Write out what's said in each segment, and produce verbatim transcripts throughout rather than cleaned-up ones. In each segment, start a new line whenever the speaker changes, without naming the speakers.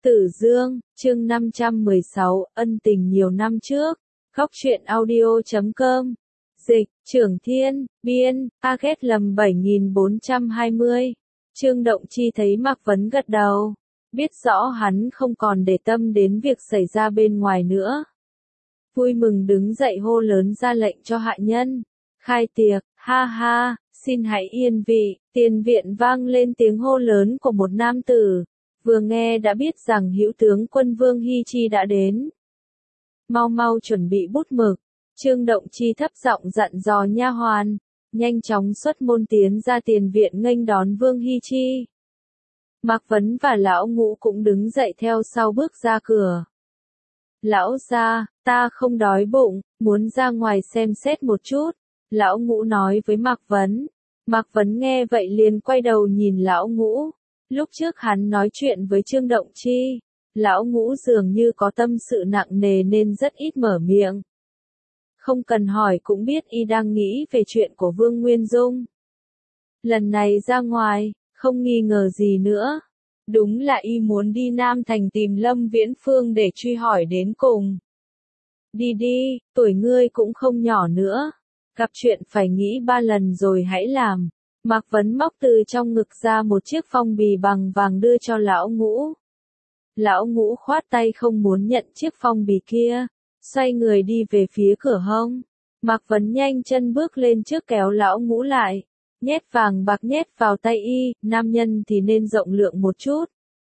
Tử Dương, chương năm trăm mười sáu, ân tình nhiều năm trước. Góc truyện audio chấm com. Dịch, Trưởng Thiên, biên, a ghét lầm bảy nghìn bốn trăm hai mươi. Trương Động Chi thấy Mạc Vấn gật đầu. Biết rõ hắn không còn để tâm đến việc xảy ra bên ngoài nữa. Vui mừng đứng dậy hô lớn ra lệnh cho hạ nhân. Khai tiệc, ha ha, xin hãy yên vị. Tiền viện vang lên tiếng hô lớn của một nam tử. Vừa nghe đã biết rằng hữu tướng quân Vương Hy Chi đã đến. Mau mau chuẩn bị bút mực. Trương Động Chi thấp giọng dặn dò nha hoàn, nhanh chóng xuất môn tiến ra tiền viện nghênh đón Vương Hy Chi. Mạc Vấn và lão Ngũ cũng đứng dậy theo sau bước ra cửa. Lão gia, ta không đói bụng, muốn ra ngoài xem xét một chút, lão Ngũ nói với Mạc Vấn. Mạc Vấn nghe vậy liền quay đầu nhìn lão Ngũ. Lúc trước hắn nói chuyện với Trương Động Chi, lão Ngũ dường như có tâm sự nặng nề nên rất ít mở miệng. Không cần hỏi cũng biết y đang nghĩ về chuyện của Vương Nguyên Dung. Lần này ra ngoài, không nghi ngờ gì nữa. Đúng là y muốn đi Nam Thành tìm Lâm Viễn Phương để truy hỏi đến cùng. Đi đi, tuổi ngươi cũng không nhỏ nữa. Gặp chuyện phải nghĩ ba lần rồi hãy làm. Mạc Vấn móc từ trong ngực ra một chiếc phong bì bằng vàng đưa cho lão Ngũ. Lão Ngũ khoát tay không muốn nhận chiếc phong bì kia, xoay người đi về phía cửa hông. Mạc Vấn nhanh chân bước lên trước kéo lão Ngũ lại, nhét vàng bạc nhét vào tay y, nam nhân thì nên rộng lượng một chút.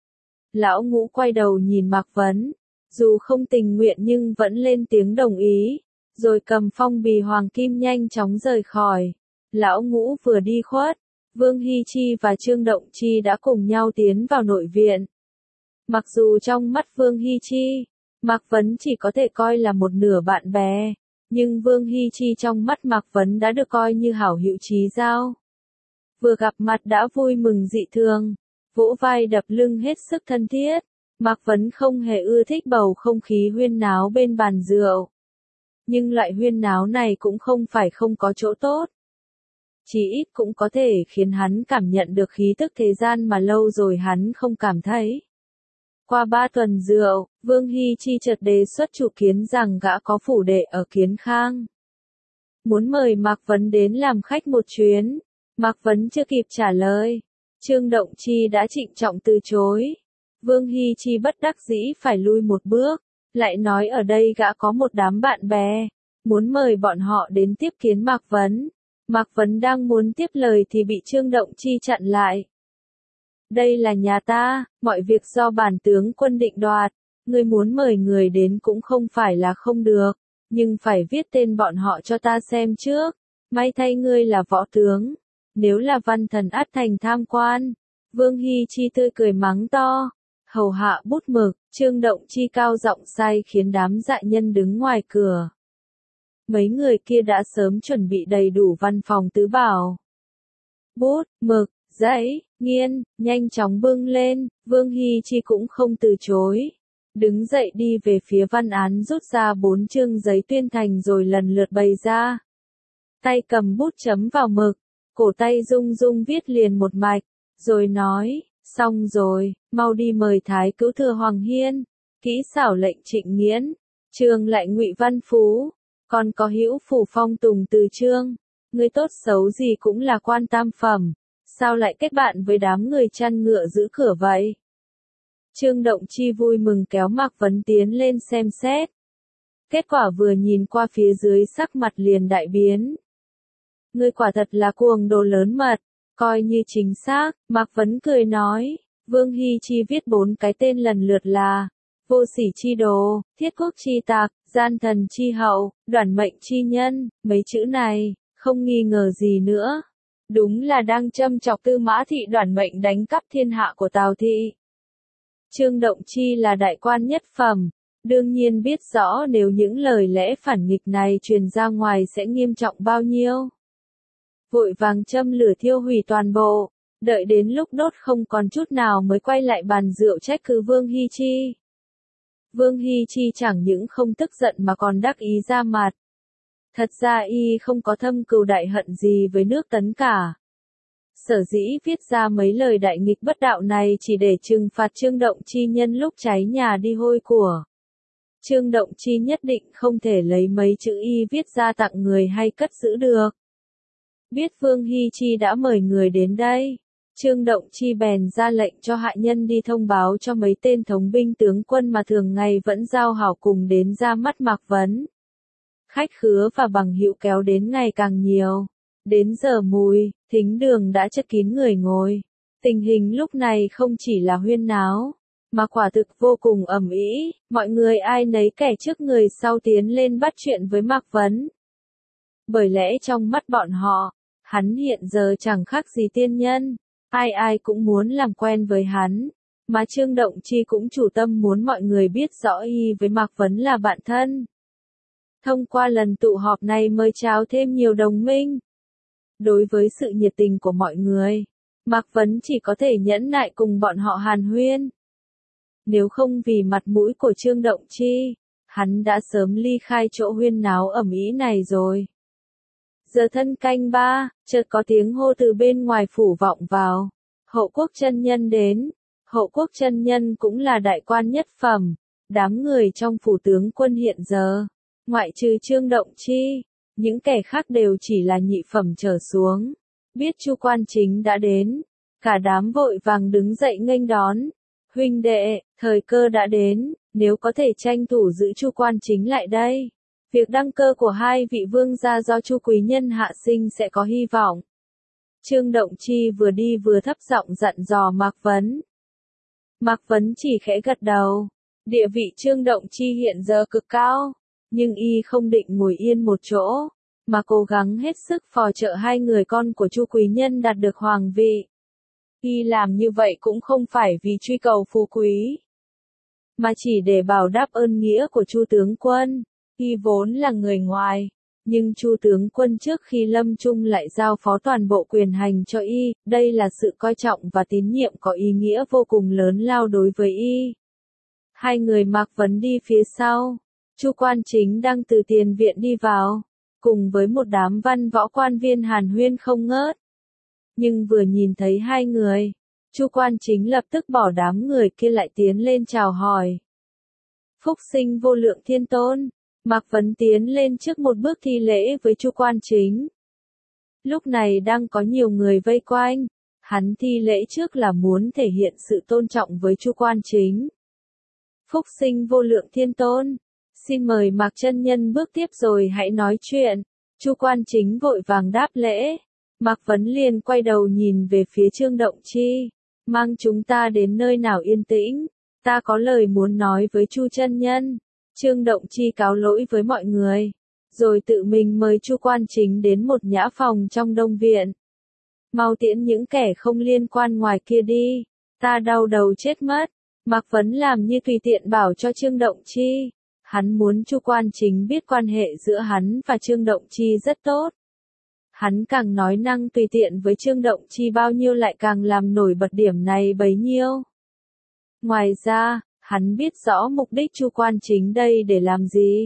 Lão Ngũ quay đầu nhìn Mạc Vấn, dù không tình nguyện nhưng vẫn lên tiếng đồng ý, rồi cầm phong bì hoàng kim nhanh chóng rời khỏi. Lão Ngũ vừa đi khuất, Vương Hy Chi và Trương Động Chi đã cùng nhau tiến vào nội viện. Mặc dù trong mắt Vương Hy Chi, Mạc Vấn chỉ có thể coi là một nửa bạn bè, nhưng Vương Hy Chi trong mắt Mạc Vấn đã được coi như hảo hữu chí giao. Vừa gặp mặt đã vui mừng dị thường, vỗ vai đập lưng hết sức thân thiết. Mạc Vấn không hề ưa thích bầu không khí huyên náo bên bàn rượu. Nhưng loại huyên náo này cũng không phải không có chỗ tốt. Chỉ ít cũng có thể khiến hắn cảm nhận được khí tức thế gian mà lâu rồi hắn không cảm thấy. Qua ba tuần rượu, Vương Hy Chi chợt đề xuất chủ kiến rằng gã có phủ đệ ở Kiến Khang. Muốn mời Mạc Vấn đến làm khách một chuyến. Mạc Vấn chưa kịp trả lời, Trương Động Chi đã trịnh trọng từ chối. Vương Hy Chi bất đắc dĩ phải lui một bước, lại nói ở đây gã có một đám bạn bè, muốn mời bọn họ đến tiếp kiến Mạc Vấn. Mạc Vấn đang muốn tiếp lời thì bị Trương Động Chi chặn lại. Đây là nhà ta, mọi việc do bản tướng quân định đoạt, ngươi muốn mời người đến cũng không phải là không được, nhưng phải viết tên bọn họ cho ta xem trước. May thay ngươi là võ tướng, nếu là văn thần ắt thành tham quan. Vương Hy Chi tươi cười mắng to, hầu hạ bút mực. Trương Động Chi cao giọng sai khiến đám dạ nhân đứng ngoài cửa. Mấy người kia đã sớm chuẩn bị đầy đủ văn phòng tứ bảo. Bút, mực, giấy, nghiên, nhanh chóng bưng lên. Vương Hy Chi cũng không từ chối. Đứng dậy đi về phía văn án rút ra bốn chương giấy tuyên thành rồi lần lượt bày ra. Tay cầm bút chấm vào mực, cổ tay rung rung viết liền một mạch, rồi nói, xong rồi, mau đi mời Thái Cữu Thừa Hoàng Hiên, kỹ xảo lệnh Trịnh Nghiễn, Trường lại Ngụy Văn Phú, còn có Hữu Phủ Phong Tùng Từ Trương, người tốt xấu gì cũng là quan tam phẩm, sao lại kết bạn với đám người chăn ngựa giữ cửa vậy? Trương Động Chi vui mừng kéo Mạc Vấn tiến lên xem xét. Kết quả vừa nhìn qua phía dưới sắc mặt liền đại biến. Ngươi quả thật là cuồng đồ lớn mật, coi như chính xác. Mạc Vấn cười nói, Vương Hy Chi viết bốn cái tên lần lượt là Vô Sỉ Chi Đồ, Thiết Quốc Chi Tạc, Gian Thần Chi Hậu, Đoản Mệnh Chi Nhân. Mấy chữ này, không nghi ngờ gì nữa, đúng là đang châm chọc Tư Mã Thị Đoản Mệnh đánh cắp thiên hạ của Tào Thị. Trương Động Chi là đại quan nhất phẩm, đương nhiên biết rõ nếu những lời lẽ phản nghịch này truyền ra ngoài sẽ nghiêm trọng bao nhiêu. Vội vàng châm lửa thiêu hủy toàn bộ, đợi đến lúc đốt không còn chút nào mới quay lại bàn rượu trách cứ Vương Hy Chi. Vương Hy Chi chẳng những không tức giận mà còn đắc ý ra mặt. Thật ra y không có thâm cừu đại hận gì với nước Tấn cả. Sở dĩ viết ra mấy lời đại nghịch bất đạo này chỉ để trừng phạt Trương Động Chi nhân lúc cháy nhà đi hôi của. Trương Động Chi nhất định không thể lấy mấy chữ y viết ra tặng người hay cất giữ được. Biết Vương Hy Chi đã mời người đến đây, Trương Động Chi bèn ra lệnh cho hạ nhân đi thông báo cho mấy tên thống binh tướng quân mà thường ngày vẫn giao hảo cùng đến ra mắt Mạc Vấn. Khách khứa và bằng hữu kéo đến ngày càng nhiều. Đến giờ mùi, thính đường đã chất kín người ngồi. Tình hình lúc này không chỉ là huyên náo, mà quả thực vô cùng ầm ĩ, mọi người ai nấy kẻ trước người sau tiến lên bắt chuyện với Mạc Vấn. Bởi lẽ trong mắt bọn họ, hắn hiện giờ chẳng khác gì tiên nhân, ai ai cũng muốn làm quen với hắn, mà Trương Động Chi cũng chủ tâm muốn mọi người biết rõ y với Mạc Vấn là bạn thân. Thông qua lần tụ họp này mời chào thêm nhiều đồng minh. Đối với sự nhiệt tình của mọi người, Mạc Vấn chỉ có thể nhẫn nại cùng bọn họ hàn huyên. Nếu không vì mặt mũi của Trương Động Chi, hắn đã sớm ly khai chỗ huyên náo ầm ĩ này rồi. Giờ thân canh ba, chợt có tiếng hô từ bên ngoài phủ vọng vào. Hậu Quốc chân nhân đến. Hậu Quốc chân nhân cũng là đại quan nhất phẩm. Đám người trong phủ tướng quân hiện giờ, ngoại trừ Trương Động Chi, những kẻ khác đều chỉ là nhị phẩm trở xuống. Biết Chu Quan Chính đã đến, cả đám vội vàng đứng dậy nghênh đón. Huynh đệ, thời cơ đã đến, nếu có thể tranh thủ giữ Chu Quan Chính lại đây, việc đăng cơ của hai vị vương gia do Chu quý nhân hạ sinh sẽ có hy vọng. Trương Động Chi vừa đi vừa thấp giọng dặn dò Mạc Vấn. Mạc Vấn chỉ khẽ gật đầu. Địa vị Trương Động Chi hiện giờ cực cao, nhưng y không định ngồi yên một chỗ, mà cố gắng hết sức phò trợ hai người con của Chu quý nhân đạt được hoàng vị. Y làm như vậy cũng không phải vì truy cầu phú quý, mà chỉ để bảo đáp ơn nghĩa của Chu tướng quân. Y vốn là người ngoài, nhưng Chu tướng quân trước khi lâm chung lại giao phó toàn bộ quyền hành cho y, đây là sự coi trọng và tín nhiệm có ý nghĩa vô cùng lớn lao đối với y. Hai người Mạc Vấn đi phía sau, Chu Quan Chính đang từ tiền viện đi vào, cùng với một đám văn võ quan viên hàn huyên không ngớt. Nhưng vừa nhìn thấy hai người, Chu Quan Chính lập tức bỏ đám người kia lại tiến lên chào hỏi. Phúc sinh vô lượng thiên tôn. Mạc Vấn tiến lên trước một bước thi lễ với Chu Quan Chính. Lúc này đang có nhiều người vây quanh, hắn thi lễ trước là muốn thể hiện sự tôn trọng với Chu Quan Chính. Phúc sinh vô lượng thiên tôn, xin mời Mạc chân nhân bước tiếp rồi hãy nói chuyện. Chu Quan Chính vội vàng đáp lễ. Mạc Vấn liền quay đầu nhìn về phía Trương Động Chi, mang chúng ta đến nơi nào yên tĩnh, ta có lời muốn nói với Chu chân nhân. Trương Động Chi cáo lỗi với mọi người, rồi tự mình mời Chu Quan Chính đến một nhã phòng trong Đông Viện. Mau tiễn những kẻ không liên quan ngoài kia đi, ta đau đầu chết mất. Mạc Vấn làm như tùy tiện bảo cho Trương Động Chi, hắn muốn Chu Quan Chính biết quan hệ giữa hắn và Trương Động Chi rất tốt. Hắn càng nói năng tùy tiện với Trương Động Chi bao nhiêu lại càng làm nổi bật điểm này bấy nhiêu. Ngoài ra, hắn biết rõ mục đích Chu Quan Chính đây để làm gì.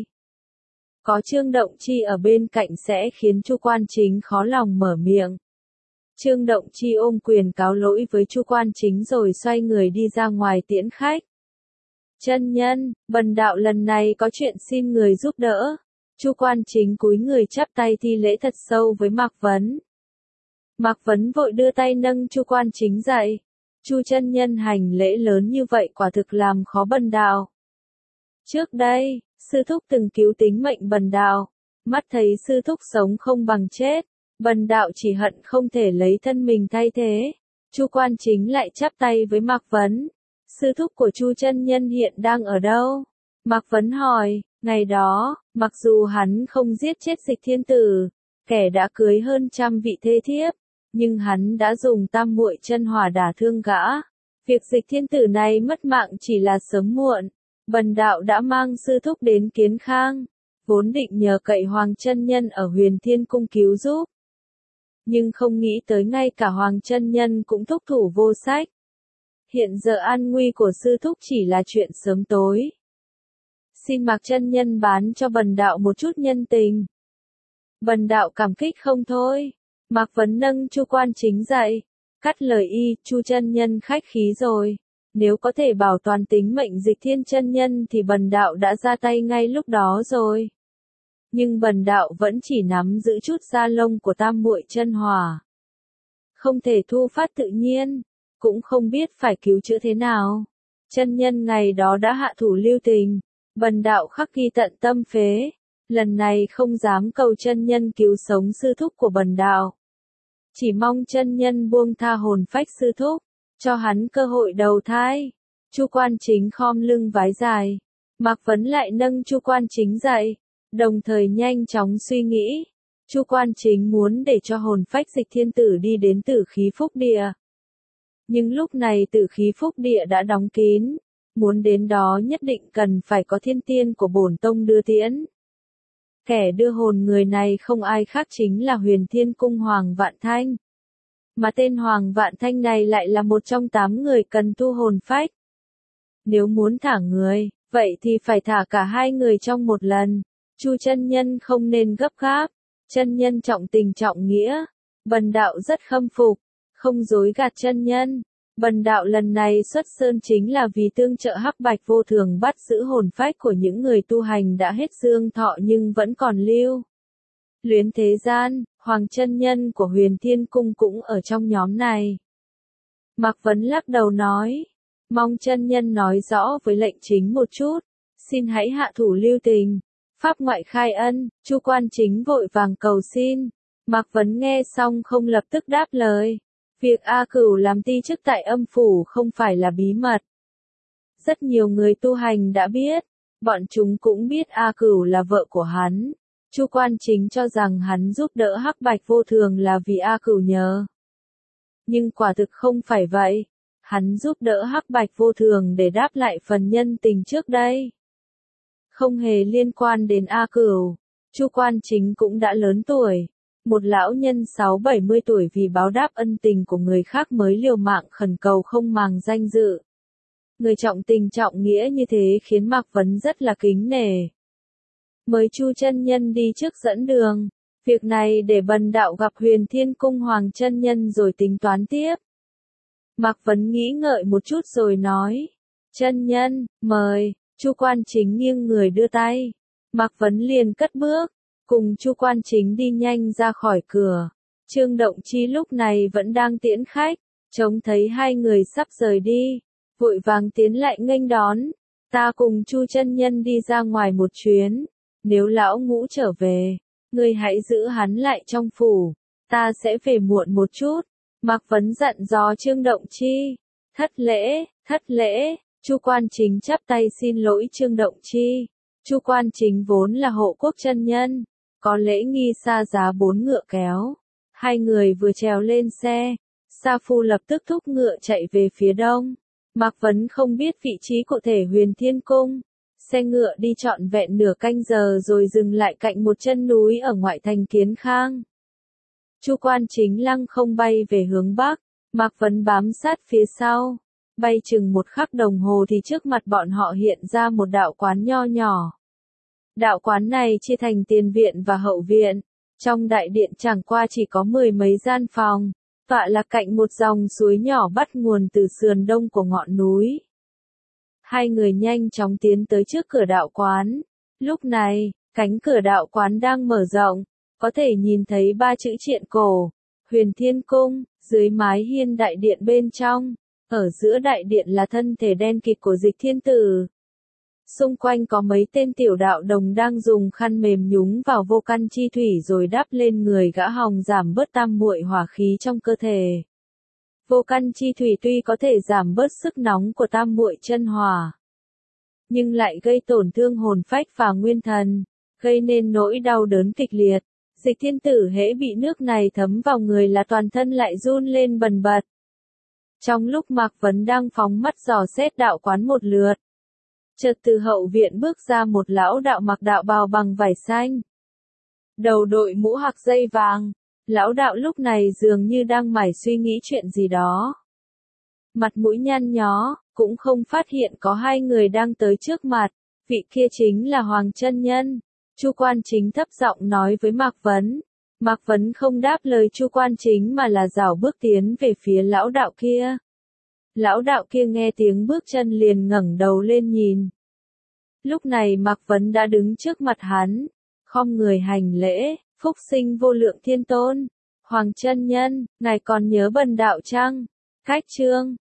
Có Trương Động Chi ở bên cạnh sẽ khiến Chu Quan Chính khó lòng mở miệng. Trương Động Chi ôm quyền cáo lỗi với Chu Quan Chính rồi xoay người đi ra ngoài tiễn khách. Chân nhân, bần đạo lần này có chuyện xin người giúp đỡ. Chu Quan Chính cúi người chắp tay thi lễ thật sâu với Mạc Vấn. Mạc Vấn vội đưa tay nâng Chu Quan Chính dậy. Chu chân nhân hành lễ lớn như vậy quả thực làm khó bần đạo. Trước đây, sư thúc từng cứu tính mệnh bần đạo, mắt thấy sư thúc sống không bằng chết, bần đạo chỉ hận không thể lấy thân mình thay thế. Chu Quan Chính lại chắp tay với Mạc Vấn. Sư thúc của Chu chân nhân hiện đang ở đâu? Mạc Vấn hỏi. Ngày đó, mặc dù hắn không giết chết Dịch Thiên Tử, kẻ đã cưới hơn trăm vị thê thiếp, nhưng hắn đã dùng tam muội chân hỏa đả thương gã. Việc Dịch Thiên Tử này mất mạng chỉ là sớm muộn. Bần đạo đã mang sư thúc đến Kiến Khang, vốn định nhờ cậy Hoàng chân nhân ở Huyền Thiên Cung cứu giúp. Nhưng không nghĩ tới ngay cả Hoàng chân nhân cũng thúc thủ vô sách. Hiện giờ an nguy của sư thúc chỉ là chuyện sớm tối. Xin Mạc chân nhân bán cho bần đạo một chút nhân tình. Bần đạo cảm kích không thôi. Mạc Vấn nâng Chu Quan Chính dậy, cắt lời y, Chu chân nhân khách khí rồi. Nếu có thể bảo toàn tính mệnh Dịch Thiên chân nhân thì bần đạo đã ra tay ngay lúc đó rồi. Nhưng bần đạo vẫn chỉ nắm giữ chút da lông của tam muội chân hỏa. Không thể thu phát tự nhiên, cũng không biết phải cứu chữa thế nào. Chân nhân ngày đó đã hạ thủ lưu tình, bần đạo khắc ghi tận tâm phế. Lần này không dám cầu chân nhân cứu sống sư thúc của bần đạo. Chỉ mong chân nhân buông tha hồn phách sư thúc, cho hắn cơ hội đầu thai. Chu Quan Chính khom lưng vái dài. Mạc Vấn lại nâng Chu Quan Chính dậy, đồng thời nhanh chóng suy nghĩ. Chu Quan Chính muốn để cho hồn phách Dịch Thiên tử đi đến Tử Khí Phúc Địa. Nhưng lúc này Tử Khí Phúc Địa đã đóng kín, muốn đến đó nhất định cần phải có thiên tiên của bổn tông đưa tiễn. Kẻ đưa hồn người này không ai khác chính là Huyền Thiên Cung Hoàng Vạn Thanh. Mà tên Hoàng Vạn Thanh này lại là một trong tám người cần tu hồn phách. Nếu muốn thả người, vậy thì phải thả cả hai người trong một lần. Chu chân nhân không nên gấp gáp, chân nhân trọng tình trọng nghĩa, bần đạo rất khâm phục, không dối gạt chân nhân. Bần đạo lần này xuất sơn chính là vì tương trợ Hắc Bạch Vô Thường bắt giữ hồn phách của những người tu hành đã hết dương thọ nhưng vẫn còn lưu luyến thế gian. Hoàng chân nhân của Huyền Thiên Cung cũng ở trong nhóm này. Mạc Vấn lắc đầu nói, mong chân nhân nói rõ với lệnh chính một chút, xin hãy hạ thủ lưu tình, pháp ngoại khai ân. Chu Quan Chính vội vàng cầu xin. Mạc Vấn nghe xong không lập tức đáp lời. Việc A Cửu làm ti chức tại âm phủ không phải là bí mật. Rất nhiều người tu hành đã biết, bọn chúng cũng biết A Cửu là vợ của hắn. Chu Quan Chính cho rằng hắn giúp đỡ Hắc Bạch Vô Thường là vì A Cửu nhờ. Nhưng quả thực không phải vậy, hắn giúp đỡ Hắc Bạch Vô Thường để đáp lại phần nhân tình trước đây. Không hề liên quan đến A Cửu. Chu Quan Chính cũng đã lớn tuổi. Một lão nhân sáu bảy mươi tuổi vì báo đáp ân tình của người khác mới liều mạng khẩn cầu không màng danh dự. Người trọng tình trọng nghĩa như thế khiến Mạc Vấn rất là kính nể. Mời Chu chân nhân đi trước dẫn đường. Việc này để bần đạo gặp Huyền Thiên Cung Hoàng chân nhân rồi tính toán tiếp. Mạc Vấn nghĩ ngợi một chút rồi nói. Chân nhân, mời. Chu Quan Chính nghiêng người đưa tay. Mạc Vấn liền cất bước, cùng Chu Quan Chính đi nhanh ra khỏi cửa. Trương Động Chi lúc này vẫn đang tiễn khách, trông thấy hai người sắp rời đi, vội vàng tiến lại nghênh đón. Ta cùng Chu chân nhân đi ra ngoài một chuyến, nếu lão ngũ trở về, ngươi hãy giữ hắn lại trong phủ, ta sẽ về muộn một chút. Mạc Vấn dặn dò Trương Động Chi. Thất lễ, thất lễ. Chu Quan Chính chắp tay xin lỗi Trương Động Chi. Chu Quan Chính vốn là hộ quốc chân nhân, có lễ nghi xa giá bốn ngựa kéo. Hai người vừa trèo lên xe, Sa Phu lập tức thúc ngựa chạy về phía đông. Mạc Vấn không biết vị trí cụ thể Huyền Thiên Cung. Xe ngựa đi trọn vẹn nửa canh giờ rồi dừng lại cạnh một chân núi ở ngoại thành Kiến Khang. Chu Quan Chính lăng không bay về hướng bắc, Mạc Vấn bám sát phía sau. Bay chừng một khắc đồng hồ thì trước mặt bọn họ hiện ra một đạo quán nho nhỏ. Đạo quán này chia thành tiền viện và hậu viện. Trong đại điện chẳng qua chỉ có mười mấy gian phòng, tọa lạc cạnh một dòng suối nhỏ bắt nguồn từ sườn đông của ngọn núi. Hai người nhanh chóng tiến tới trước cửa đạo quán. Lúc này, cánh cửa đạo quán đang mở rộng, có thể nhìn thấy ba chữ triện cổ, Huyền Thiên Cung, dưới mái hiên đại điện bên trong. Ở giữa đại điện là thân thể đen kịt của Dịch Thiên Tử. Xung quanh có mấy tên tiểu đạo đồng đang dùng khăn mềm nhúng vào vô căn chi thủy rồi đắp lên người gã hòng giảm bớt tam muội hỏa khí trong cơ thể. Vô căn chi thủy tuy có thể giảm bớt sức nóng của tam muội chân hỏa, nhưng lại gây tổn thương hồn phách và nguyên thần, gây nên nỗi đau đớn kịch liệt. Dịch Thiên Tử hễ bị nước này thấm vào người là toàn thân lại run lên bần bật. Trong lúc Mạc Vấn đang phóng mắt dò xét đạo quán một lượt, chợt từ hậu viện bước ra một lão đạo mặc đạo bào bằng vải xanh, đầu đội mũ hạc dây vàng. Lão đạo lúc này dường như đang mải suy nghĩ chuyện gì đó. Mặt mũi nhăn nhó, cũng không phát hiện có hai người đang tới trước mặt. Vị kia chính là Hoàng chân nhân. Chu Quan Chính thấp giọng nói với Mạc Vấn. Mạc Vấn không đáp lời Chu Quan Chính mà là rảo bước tiến về phía lão đạo kia. Lão đạo kia nghe tiếng bước chân liền ngẩng đầu lên nhìn. Lúc này Mạc Vấn đã đứng trước mặt hắn, khom người hành lễ, phúc sinh vô lượng thiên tôn, Hoàng chân nhân, ngài còn nhớ bần đạo chăng? Khách chương